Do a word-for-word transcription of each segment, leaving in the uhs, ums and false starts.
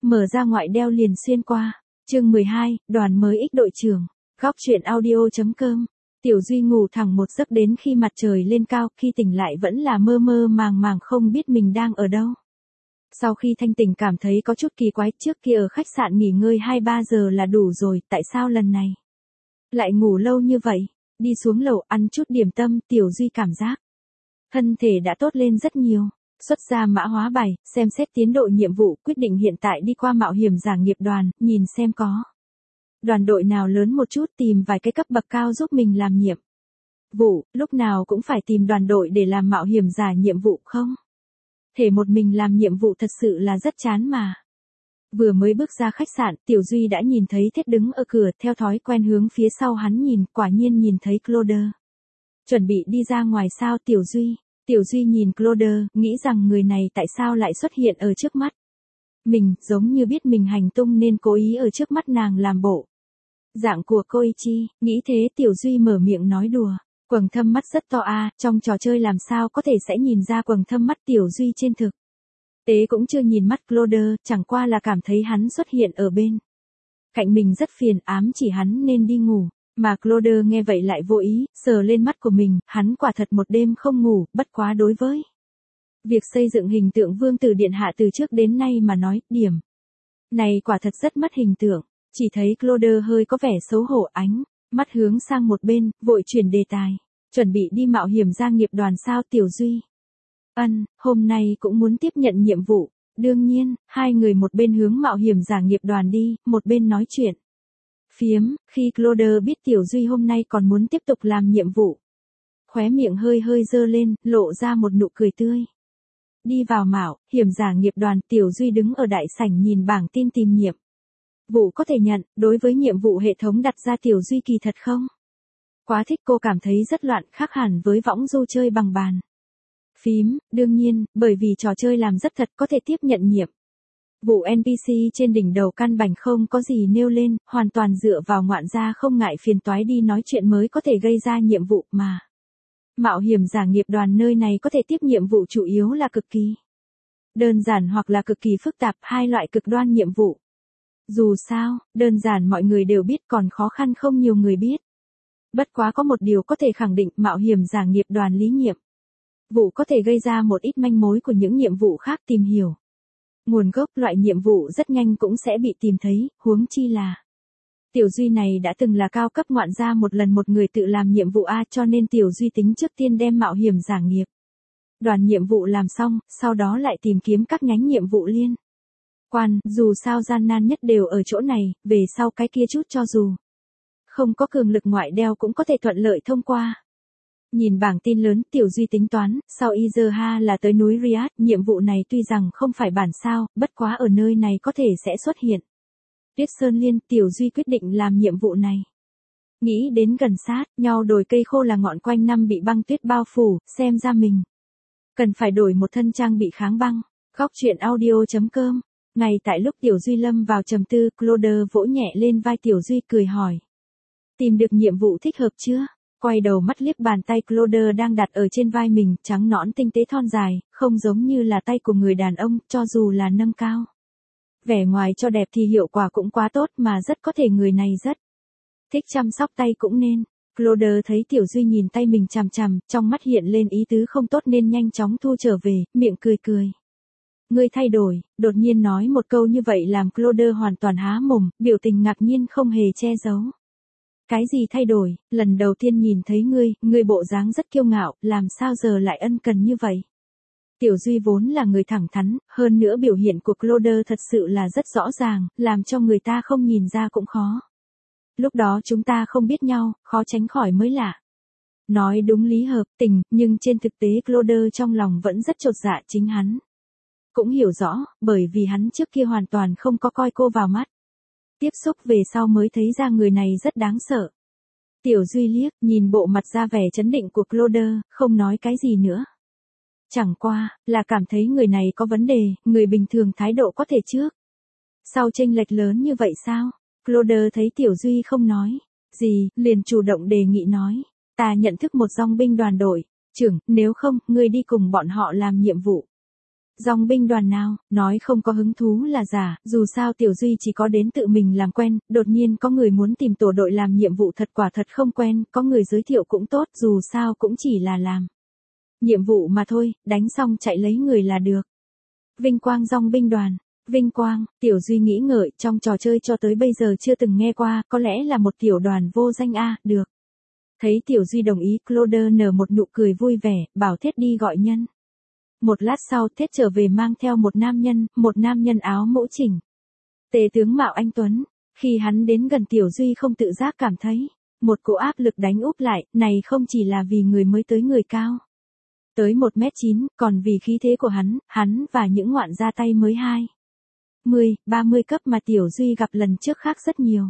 mở ra ngoại đeo liền xuyên qua. Chương mười hai, đoàn mới ích đội trưởng. Góc truyện audio.com. Tiểu Duy ngủ thẳng một giấc đến khi mặt trời lên cao, khi tỉnh lại vẫn là mơ mơ màng màng không biết mình đang ở đâu. Sau khi thanh tỉnh cảm thấy có chút kỳ quái, trước kia ở khách sạn nghỉ ngơi hai ba giờ là đủ rồi, tại sao lần này lại ngủ lâu như vậy? Đi xuống lầu ăn chút điểm tâm, Tiểu Duy cảm giác thân thể đã tốt lên rất nhiều. Xuất ra mã hóa bài, xem xét tiến độ nhiệm vụ, quyết định hiện tại đi qua mạo hiểm giả nghiệp đoàn, nhìn xem có đoàn đội nào lớn một chút, tìm vài cái cấp bậc cao giúp mình làm nhiệm vụ, lúc nào cũng phải tìm đoàn đội để làm mạo hiểm giả nhiệm vụ không? Thể một mình làm nhiệm vụ thật sự là rất chán mà. Vừa mới bước ra khách sạn, Tiểu Duy đã nhìn thấy Thiết đứng ở cửa, theo thói quen hướng phía sau hắn nhìn, quả nhiên nhìn thấy Claude. Chuẩn bị đi ra ngoài sao Tiểu Duy? Tiểu Duy nhìn Claude, nghĩ rằng người này tại sao lại xuất hiện ở trước mắt mình, giống như biết mình hành tung nên cố ý ở trước mắt nàng làm bộ dạng của Koichi, nghĩ thế Tiểu Duy mở miệng nói đùa. Quầng thâm mắt rất to a, à, trong trò chơi làm sao có thể sẽ nhìn ra quầng thâm mắt Tiểu Duy trên thực tế cũng chưa nhìn mắt Claude, chẳng qua là cảm thấy hắn xuất hiện ở bên cạnh mình rất phiền, ám chỉ hắn nên đi ngủ. Mà Claude nghe vậy lại vô ý, sờ lên mắt của mình, hắn quả thật một đêm không ngủ, bất quá đối với việc xây dựng hình tượng vương tử điện hạ từ trước đến nay mà nói, điểm này quả thật rất mất hình tượng. Chỉ thấy Claude hơi có vẻ xấu hổ, ánh mắt hướng sang một bên, vội chuyển đề tài. Chuẩn bị đi mạo hiểm gia nghiệp đoàn sao Tiểu Duy? Ân, hôm nay cũng muốn tiếp nhận nhiệm vụ. Đương nhiên, hai người một bên hướng mạo hiểm giả nghiệp đoàn đi, một bên nói chuyện phiếm. Khi Claude biết Tiểu Duy hôm nay còn muốn tiếp tục làm nhiệm vụ, khóe miệng hơi hơi dơ lên, lộ ra một nụ cười tươi. Đi vào mạo hiểm giả nghiệp đoàn, Tiểu Duy đứng ở đại sảnh nhìn bảng tin tìm nhiệm vụ có thể nhận. Đối với nhiệm vụ hệ thống đặt ra Tiểu Duy kỳ thật không quá thích, cô cảm thấy rất loạn, khác hẳn với võng du chơi bằng bàn phím. Đương nhiên, bởi vì trò chơi làm rất thật, có thể tiếp nhận nhiệm vụ en pê xê trên đỉnh đầu căn bản không có gì nêu lên, hoàn toàn dựa vào ngoạn gia không ngại phiền toái đi nói chuyện mới có thể gây ra nhiệm vụ mà. Mạo hiểm giả nghiệp đoàn nơi này có thể tiếp nhiệm vụ chủ yếu là cực kỳ đơn giản hoặc là cực kỳ phức tạp, hai loại cực đoan nhiệm vụ. Dù sao, đơn giản mọi người đều biết, còn khó khăn không nhiều người biết. Bất quá có một điều có thể khẳng định, mạo hiểm giả nghiệp đoàn lý nhiệm vụ có thể gây ra một ít manh mối của những nhiệm vụ khác, tìm hiểu nguồn gốc loại nhiệm vụ rất nhanh cũng sẽ bị tìm thấy, huống chi là Tiểu Duy này đã từng là cao cấp ngoạn gia một lần một người tự làm nhiệm vụ A, cho nên Tiểu Duy tính trước tiên đem mạo hiểm giả nghiệp đoàn nhiệm vụ làm xong, sau đó lại tìm kiếm các nhánh nhiệm vụ liên quan, dù sao gian nan nhất đều ở chỗ này, về sau cái kia chút cho dù không có cường lực ngoại đeo cũng có thể thuận lợi thông qua. Nhìn bảng tin lớn, Tiểu Duy tính toán, sau Izeha là tới núi Riyadh, nhiệm vụ này tuy rằng không phải bản sao, bất quá ở nơi này có thể sẽ xuất hiện Tuyết Sơn Liên, Tiểu Duy quyết định làm nhiệm vụ này. Nghĩ đến gần sát nhau đồi cây khô là ngọn quanh năm bị băng tuyết bao phủ, xem ra mình cần phải đổi một thân trang bị kháng băng. Góc truyện audio.com. Ngay tại lúc Tiểu Duy lâm vào trầm tư, Claude vỗ nhẹ lên vai Tiểu Duy cười hỏi. Tìm được nhiệm vụ thích hợp chưa? Quay đầu mắt liếc bàn tay Claude đang đặt ở trên vai mình, trắng nõn tinh tế thon dài, không giống như là tay của người đàn ông, cho dù là nâng cao vẻ ngoài cho đẹp thì hiệu quả cũng quá tốt, mà rất có thể người này rất thích chăm sóc tay cũng nên. Claude thấy Tiểu Duy nhìn tay mình chằm chằm, trong mắt hiện lên ý tứ không tốt nên nhanh chóng thu trở về, miệng cười cười. Ngươi thay đổi, đột nhiên nói một câu như vậy làm Claude hoàn toàn há mồm, biểu tình ngạc nhiên không hề che giấu. Cái gì thay đổi, lần đầu tiên nhìn thấy ngươi, ngươi bộ dáng rất kiêu ngạo, làm sao giờ lại ân cần như vậy? Tiểu Duy vốn là người thẳng thắn, hơn nữa biểu hiện của Claude thật sự là rất rõ ràng, làm cho người ta không nhìn ra cũng khó. Lúc đó chúng ta không biết nhau, khó tránh khỏi mới lạ. Nói đúng lý hợp tình, nhưng trên thực tế Claude trong lòng vẫn rất chột dạ, chính hắn cũng hiểu rõ, bởi vì hắn trước kia hoàn toàn không có coi cô vào mắt. Tiếp xúc về sau mới thấy ra người này rất đáng sợ. Tiểu Duy liếc, nhìn bộ mặt ra vẻ chấn định của Claude, không nói cái gì nữa. Chẳng qua, là cảm thấy người này có vấn đề, người bình thường thái độ có thể trước sau chênh lệch lớn như vậy sao? Claude thấy Tiểu Duy không nói gì, liền chủ động đề nghị nói. Ta nhận thức một dòng binh đoàn đội trưởng, nếu không, ngươi đi cùng bọn họ làm nhiệm vụ Dòng binh đoàn nào, nói không có hứng thú là giả, dù sao Tiểu Duy chỉ có đến tự mình làm quen, đột nhiên có người muốn tìm tổ đội làm nhiệm vụ thật quả thật không quen, có người giới thiệu cũng tốt, dù sao cũng chỉ là làm nhiệm vụ mà thôi, đánh xong chạy lấy người là được. Vinh quang dòng binh đoàn. Vinh quang, Tiểu Duy nghĩ ngợi, trong trò chơi cho tới bây giờ chưa từng nghe qua, có lẽ là một tiểu đoàn vô danh a, được. Thấy Tiểu Duy đồng ý, Claude nở một nụ cười vui vẻ, bảo Thiết đi gọi nhân. Một lát sau, Thiết trở về mang theo một nam nhân, một nam nhân áo mũ chỉnh. Tề tướng mạo anh tuấn, khi hắn đến gần Tiểu Duy không tự giác cảm thấy một cỗ áp lực đánh úp lại, này không chỉ là vì người mới tới người cao tới một mét chín, còn vì khí thế của hắn, hắn và những ngoạn gia tay mới hai mươi, ba mươi cấp mà Tiểu Duy gặp lần trước khác rất nhiều.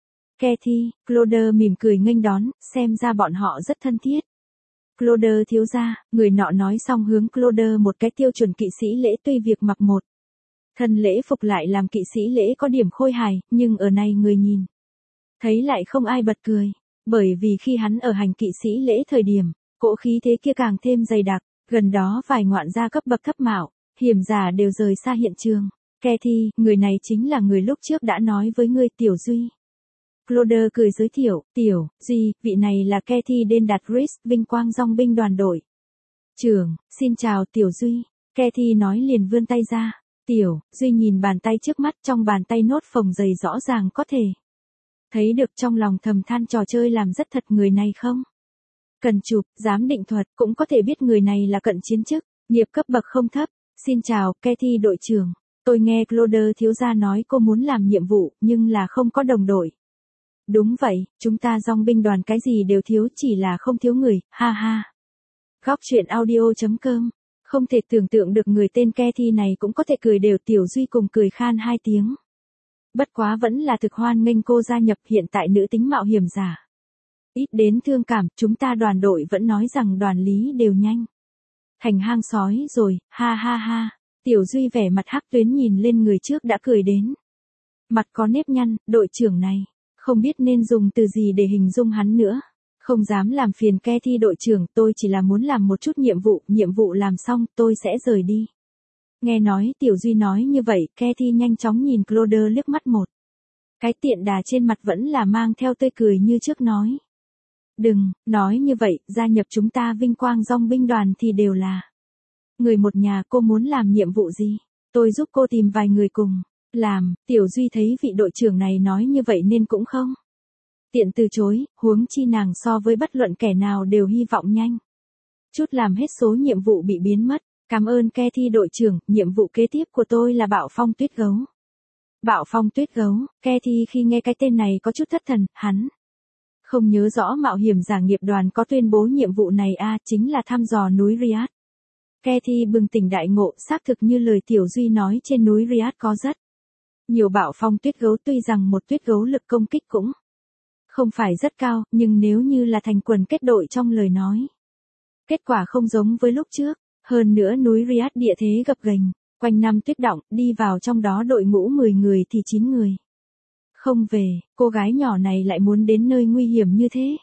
Cathy, Claude mỉm cười nghênh đón, xem ra bọn họ rất thân thiết. Claude thiếu gia, người nọ nói xong hướng Claude một cái tiêu chuẩn kỵ sĩ lễ, tuy việc mặc một thân lễ phục lại làm kỵ sĩ lễ có điểm khôi hài, nhưng ở này người nhìn thấy lại không ai bật cười, bởi vì khi hắn ở hành kỵ sĩ lễ thời điểm, cỗ khí thế kia càng thêm dày đặc, gần đó vài ngoạn gia cấp bậc thấp mạo, hiểm giả đều rời xa hiện trường. Cathy, người này chính là người lúc trước đã nói với ngươi Tiểu Duy. Claude cười giới thiệu, Tiểu Duy, vị này là Cathy Dendatris, Vinh quang dòng binh đoàn đội trưởng, xin chào Tiểu Duy. Cathy nói liền vươn tay ra. Tiểu Duy nhìn bàn tay trước mắt, trong bàn tay nốt phồng dày rõ ràng có thể thấy được, trong lòng thầm than trò chơi làm rất thật, người này không cần chụp, giám định thuật, cũng có thể biết người này là cận chiến chức, nghiệp cấp bậc không thấp. Xin chào, Cathy đội trưởng. Tôi nghe Claude thiếu gia nói cô muốn làm nhiệm vụ, nhưng là không có đồng đội. Đúng vậy, chúng ta dòng binh đoàn cái gì đều thiếu, chỉ là không thiếu người, ha ha. Góc truyện audio chấm com. Không thể tưởng tượng được người tên Cathy này cũng có thể cười đều. Tiểu Duy cùng cười khan hai tiếng. Bất quá vẫn là thực hoan nghênh cô gia nhập, hiện tại nữ tính mạo hiểm giả ít đến thương cảm, chúng ta đoàn đội vẫn nói rằng đoàn lý đều nhanh thành hang sói rồi, ha ha ha. Tiểu Duy vẻ mặt hắc tuyến nhìn lên người trước đã cười đến mặt có nếp nhăn, đội trưởng này, không biết nên dùng từ gì để hình dung hắn nữa. Không dám làm phiền Cathy đội trưởng, tôi chỉ là muốn làm một chút nhiệm vụ, nhiệm vụ làm xong, tôi sẽ rời đi. Nghe nói Tiểu Duy nói như vậy, Cathy nhanh chóng nhìn Claude liếc mắt một cái, tiện đà trên mặt vẫn là mang theo tươi cười như trước nói. Đừng, nói như vậy, gia nhập chúng ta Vinh quang dòng binh đoàn thì đều là người một nhà. Cô muốn làm nhiệm vụ gì? Tôi giúp cô tìm vài người cùng làm. Tiểu Duy thấy vị đội trưởng này nói như vậy nên cũng không tiện từ chối, huống chi nàng so với bất luận kẻ nào đều hy vọng nhanh chút làm hết số nhiệm vụ bị biến mất. Cảm ơn Cathy đội trưởng, nhiệm vụ kế tiếp của tôi là Bạo Phong Tuyết Gấu. Bạo Phong Tuyết Gấu, Cathy khi nghe cái tên này có chút thất thần, hắn không nhớ rõ mạo hiểm giả nghiệp đoàn có tuyên bố nhiệm vụ này a, à, chính là thăm dò núi Riad. Cathy bừng tỉnh đại ngộ, xác thực như lời Tiểu Duy nói, trên núi Riad có rất nhiều bạo phong tuyết gấu, tuy rằng một tuyết gấu lực công kích cũng không phải rất cao, nhưng nếu như là thành quần kết đội trong lời nói, kết quả không giống với lúc trước. Hơn nữa núi Riad địa thế gập ghềnh, quanh năm tuyết đọng, đi vào trong đó đội ngũ mười người thì chín người không về, cô gái nhỏ này lại muốn đến nơi nguy hiểm như thế.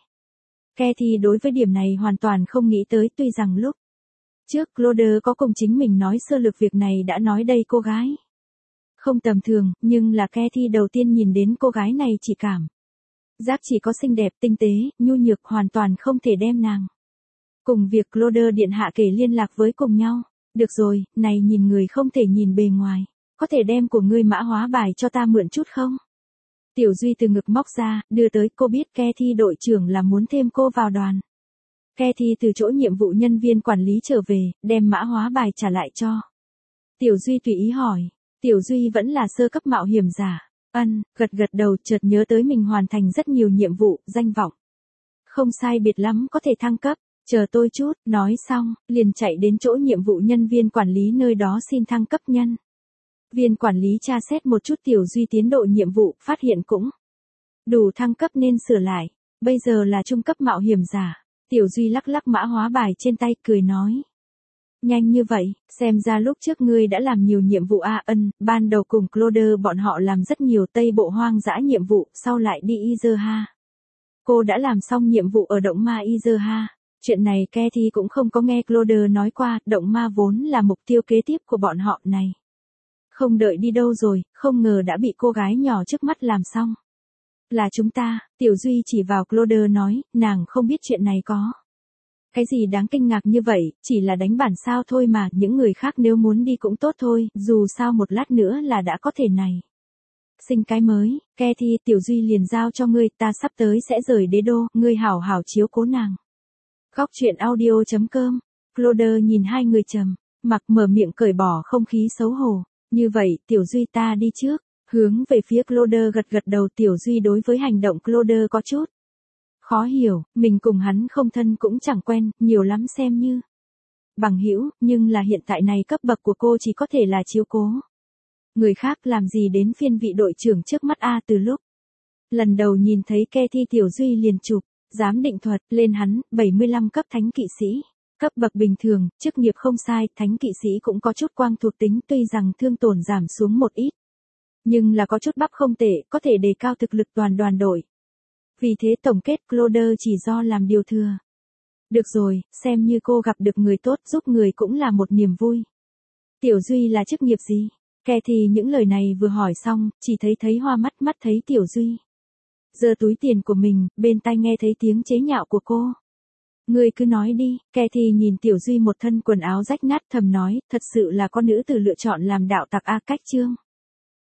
Cathy đối với điểm này hoàn toàn không nghĩ tới, tuy rằng lúc trước Claude có cùng chính mình nói sơ lược việc này đã nói đây cô gái không tầm thường, nhưng là Cathy đầu tiên nhìn đến cô gái này chỉ cảm giác chỉ có xinh đẹp, tinh tế, nhu nhược, hoàn toàn không thể đem nàng cùng việc Claude điện hạ kể liên lạc với cùng nhau. Được rồi, này nhìn người không thể nhìn bề ngoài, có thể đem của ngươi mã hóa bài cho ta mượn chút không? Tiểu Duy từ ngực móc ra, đưa tới. Cô biết Cathy đội trưởng là muốn thêm cô vào đoàn. Cathy từ chỗ nhiệm vụ nhân viên quản lý trở về, đem mã hóa bài trả lại cho Tiểu Duy, tùy ý hỏi. Tiểu Duy vẫn là sơ cấp mạo hiểm giả. Ân, gật gật đầu, chợt nhớ tới mình hoàn thành rất nhiều nhiệm vụ, danh vọng không sai biệt lắm có thể thăng cấp. Chờ tôi chút, nói xong, liền chạy đến chỗ nhiệm vụ nhân viên quản lý nơi đó xin thăng cấp. Nhân viên quản lý tra xét một chút Tiểu Duy tiến độ nhiệm vụ, phát hiện cũng đủ thăng cấp nên sửa lại. Bây giờ là trung cấp mạo hiểm giả. Tiểu Duy lắc lắc mã hóa bài trên tay, cười nói. Nhanh như vậy, xem ra lúc trước ngươi đã làm nhiều nhiệm vụ a. Ân, ban đầu cùng Claude bọn họ làm rất nhiều Tây Bộ hoang dã nhiệm vụ, sau lại đi Izerha. Cô đã làm xong nhiệm vụ ở động ma Izerha. Chuyện này Cathy cũng không có nghe Claude nói qua, động ma vốn là mục tiêu kế tiếp của bọn họ này. Không đợi đi đâu rồi, không ngờ đã bị cô gái nhỏ trước mắt làm xong. Là chúng ta, Tiểu Duy chỉ vào Claude nói, nàng không biết chuyện này có. Cái gì đáng kinh ngạc như vậy, chỉ là đánh bản sao thôi mà, những người khác nếu muốn đi cũng tốt thôi, dù sao một lát nữa là đã có thể này. Sinh cái mới, Cathy, Tiểu Duy liền giao cho ngươi, ta sắp tới sẽ rời đế đô, ngươi hảo hảo chiếu cố nàng. Góc truyện audio chấm com, Claude nhìn hai người trầm, mặc mở miệng cởi bỏ không khí xấu hổ, như vậy, Tiểu Duy ta đi trước, hướng về phía Claude gật gật đầu. Tiểu Duy đối với hành động Claude có chút khó hiểu, mình cùng hắn không thân cũng chẳng quen, nhiều lắm xem như bằng hữu, nhưng là hiện tại này cấp bậc của cô chỉ có thể là chiếu cố. Người khác làm gì đến phiên vị đội trưởng trước mắt a. Từ lúc lần đầu nhìn thấy Cathy, Tiểu Duy liền chụp giám định thuật lên hắn, bảy mươi lăm cấp thánh kỵ sĩ, cấp bậc bình thường, chức nghiệp không sai, thánh kỵ sĩ cũng có chút quang thuộc tính, tuy rằng thương tổn giảm xuống một ít, nhưng là có chút bắp không tệ, có thể đề cao thực lực toàn đoàn đội. Vì thế tổng kết Claude chỉ do làm điều thừa. Được rồi, xem như cô gặp được người tốt, giúp người cũng là một niềm vui. Tiểu Duy là chức nghiệp gì? Cathy những lời này vừa hỏi xong, chỉ thấy thấy hoa mắt mắt thấy Tiểu Duy giơ túi tiền của mình, bên tai nghe thấy tiếng chế nhạo của cô. Ngươi cứ nói đi. Cathy nhìn Tiểu Duy một thân quần áo rách nát thầm nói, thật sự là con nữ tử lựa chọn làm đạo tặc a. Cách chương